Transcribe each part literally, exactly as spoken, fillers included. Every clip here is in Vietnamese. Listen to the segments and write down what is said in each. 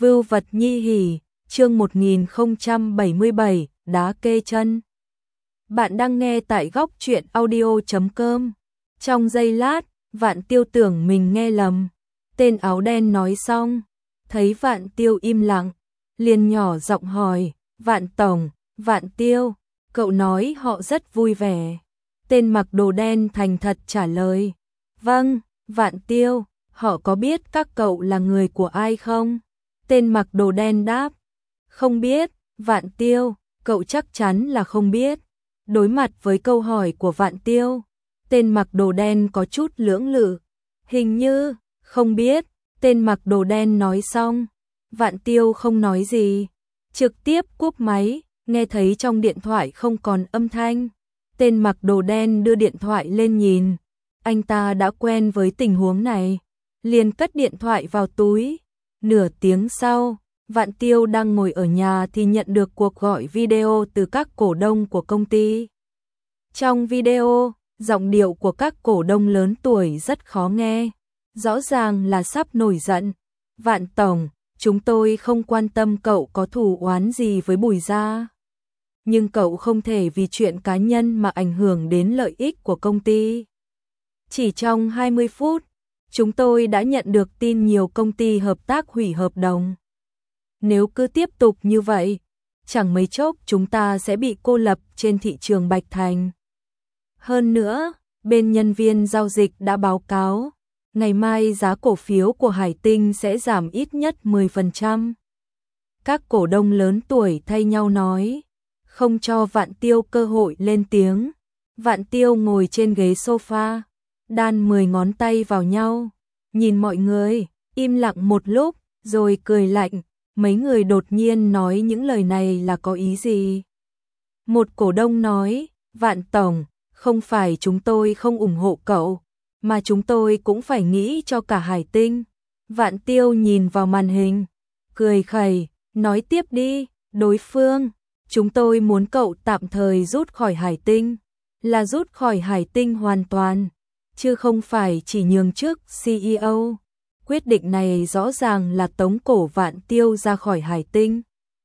Vưu vật nhi hỉ, chương một nghìn không trăm bảy mươi bảy, đá kê chân. Bạn đang nghe tại góc truyện audio chấm com. Trong giây lát, Vạn Tiêu tưởng mình nghe lầm. Tên áo đen nói xong, thấy Vạn Tiêu im lặng, liền nhỏ giọng hỏi, Vạn Tổng, Vạn Tiêu, cậu nói họ rất vui vẻ. Tên mặc đồ đen thành thật trả lời, vâng, Vạn Tiêu, họ có biết các cậu là người của ai không? Tên mặc đồ đen đáp, không biết, Vạn Tiêu, cậu chắc chắn là không biết. Đối mặt với câu hỏi của Vạn Tiêu, tên mặc đồ đen có chút lưỡng lự, hình như, không biết, tên mặc đồ đen nói xong, Vạn Tiêu không nói gì, trực tiếp cúp máy, nghe thấy trong điện thoại không còn âm thanh. Tên mặc đồ đen đưa điện thoại lên nhìn, anh ta đã quen với tình huống này, liền cất điện thoại vào túi. Nửa tiếng sau, Vạn Tiêu đang ngồi ở nhà thì nhận được cuộc gọi video từ các cổ đông của công ty. Trong video, giọng điệu của các cổ đông lớn tuổi rất khó nghe, rõ ràng là sắp nổi giận. Vạn Tổng, chúng tôi không quan tâm cậu có thù oán gì với Bùi gia, nhưng cậu không thể vì chuyện cá nhân mà ảnh hưởng đến lợi ích của công ty. Chỉ trong hai mươi phút, chúng tôi đã nhận được tin nhiều công ty hợp tác hủy hợp đồng. Nếu cứ tiếp tục như vậy, chẳng mấy chốc chúng ta sẽ bị cô lập trên thị trường Bạch Thành. Hơn nữa, bên nhân viên giao dịch đã báo cáo, ngày mai giá cổ phiếu của Hải Tinh sẽ giảm ít nhất mười phần trăm. Các cổ đông lớn tuổi thay nhau nói, không cho Vạn Tiêu cơ hội lên tiếng. Vạn Tiêu ngồi trên ghế sofa, đan mười ngón tay vào nhau, nhìn mọi người, im lặng một lúc, rồi cười lạnh. Mấy người đột nhiên nói những lời này là có ý gì? Một cổ đông nói, Vạn Tổng, không phải chúng tôi không ủng hộ cậu, mà chúng tôi cũng phải nghĩ cho cả Hải Tinh. Vạn Tiêu nhìn vào màn hình, cười khẩy, nói tiếp đi, đối phương, chúng tôi muốn cậu tạm thời rút khỏi Hải Tinh, là rút khỏi Hải Tinh hoàn toàn, chứ không phải chỉ nhường chức xê e ô. Quyết định này rõ ràng là tống cổ Vạn Tiêu ra khỏi Hải Tinh.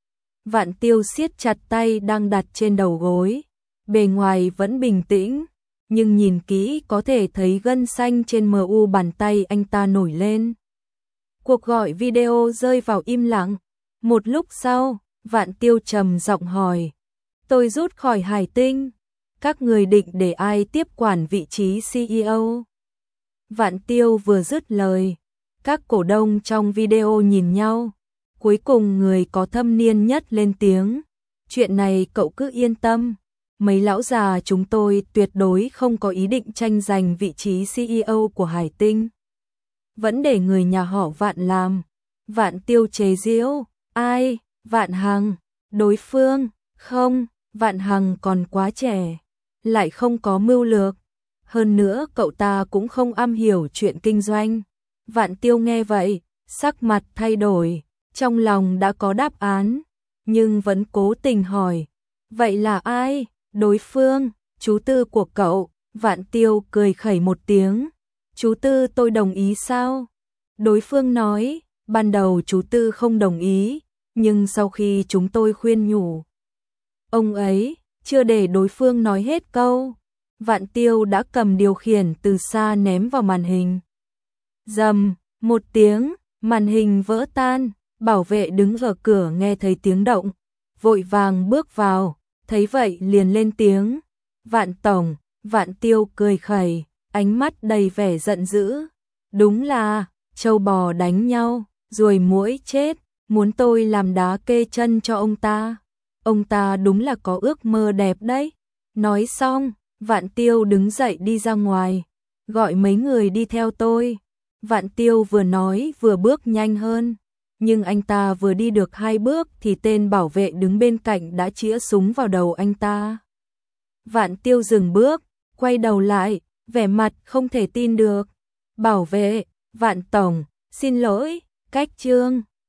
Vạn Tiêu siết chặt tay đang đặt trên đầu gối, bề ngoài vẫn bình tĩnh, nhưng nhìn kỹ có thể thấy gân xanh trên mu bàn tay anh ta nổi lên. Cuộc gọi video rơi vào im lặng. Một lúc sau, Vạn Tiêu trầm giọng hỏi, tôi rút khỏi Hải Tinh, các người định để ai tiếp quản vị trí xê e ô? Vạn Tiêu vừa dứt lời, các cổ đông trong video nhìn nhau, cuối cùng người có thâm niên nhất lên tiếng, chuyện này cậu cứ yên tâm, mấy lão già chúng tôi tuyệt đối không có ý định tranh giành vị trí xê e ô của Hải Tinh. Vẫn để người nhà họ Vạn làm. Vạn Tiêu chế giễu, ai, Vạn Hằng, đối phương, không, Vạn Hằng còn quá trẻ, lại không có mưu lược, hơn nữa cậu ta cũng không am hiểu chuyện kinh doanh. Vạn Tiêu nghe vậy, sắc mặt thay đổi, trong lòng đã có đáp án, nhưng vẫn cố tình hỏi, vậy là ai? Đối phương, chú Tư của cậu. Vạn Tiêu cười khẩy một tiếng, chú Tư tôi đồng ý sao? Đối phương nói, ban đầu chú Tư không đồng ý, nhưng sau khi chúng tôi khuyên nhủ, ông ấy, chưa để đối phương nói hết câu, Vạn Tiêu đã cầm điều khiển từ xa ném vào màn hình. Rầm, một tiếng, màn hình vỡ tan, bảo vệ đứng ở cửa nghe thấy tiếng động, vội vàng bước vào, thấy vậy liền lên tiếng, Vạn Tổng. Vạn Tiêu cười khẩy, ánh mắt đầy vẻ giận dữ, đúng là, trâu bò đánh nhau, ruồi muỗi chết, muốn tôi làm đá kê chân cho ông ta, ông ta đúng là có ước mơ đẹp đấy. Nói xong, Vạn Tiêu đứng dậy đi ra ngoài, gọi mấy người đi theo tôi. Vạn Tiêu vừa nói vừa bước nhanh hơn, nhưng anh ta vừa đi được hai bước thì tên bảo vệ đứng bên cạnh đã chĩa súng vào đầu anh ta. Vạn Tiêu dừng bước, quay đầu lại, vẻ mặt không thể tin được. Bảo vệ, Vạn Tổng, xin lỗi, cách chương.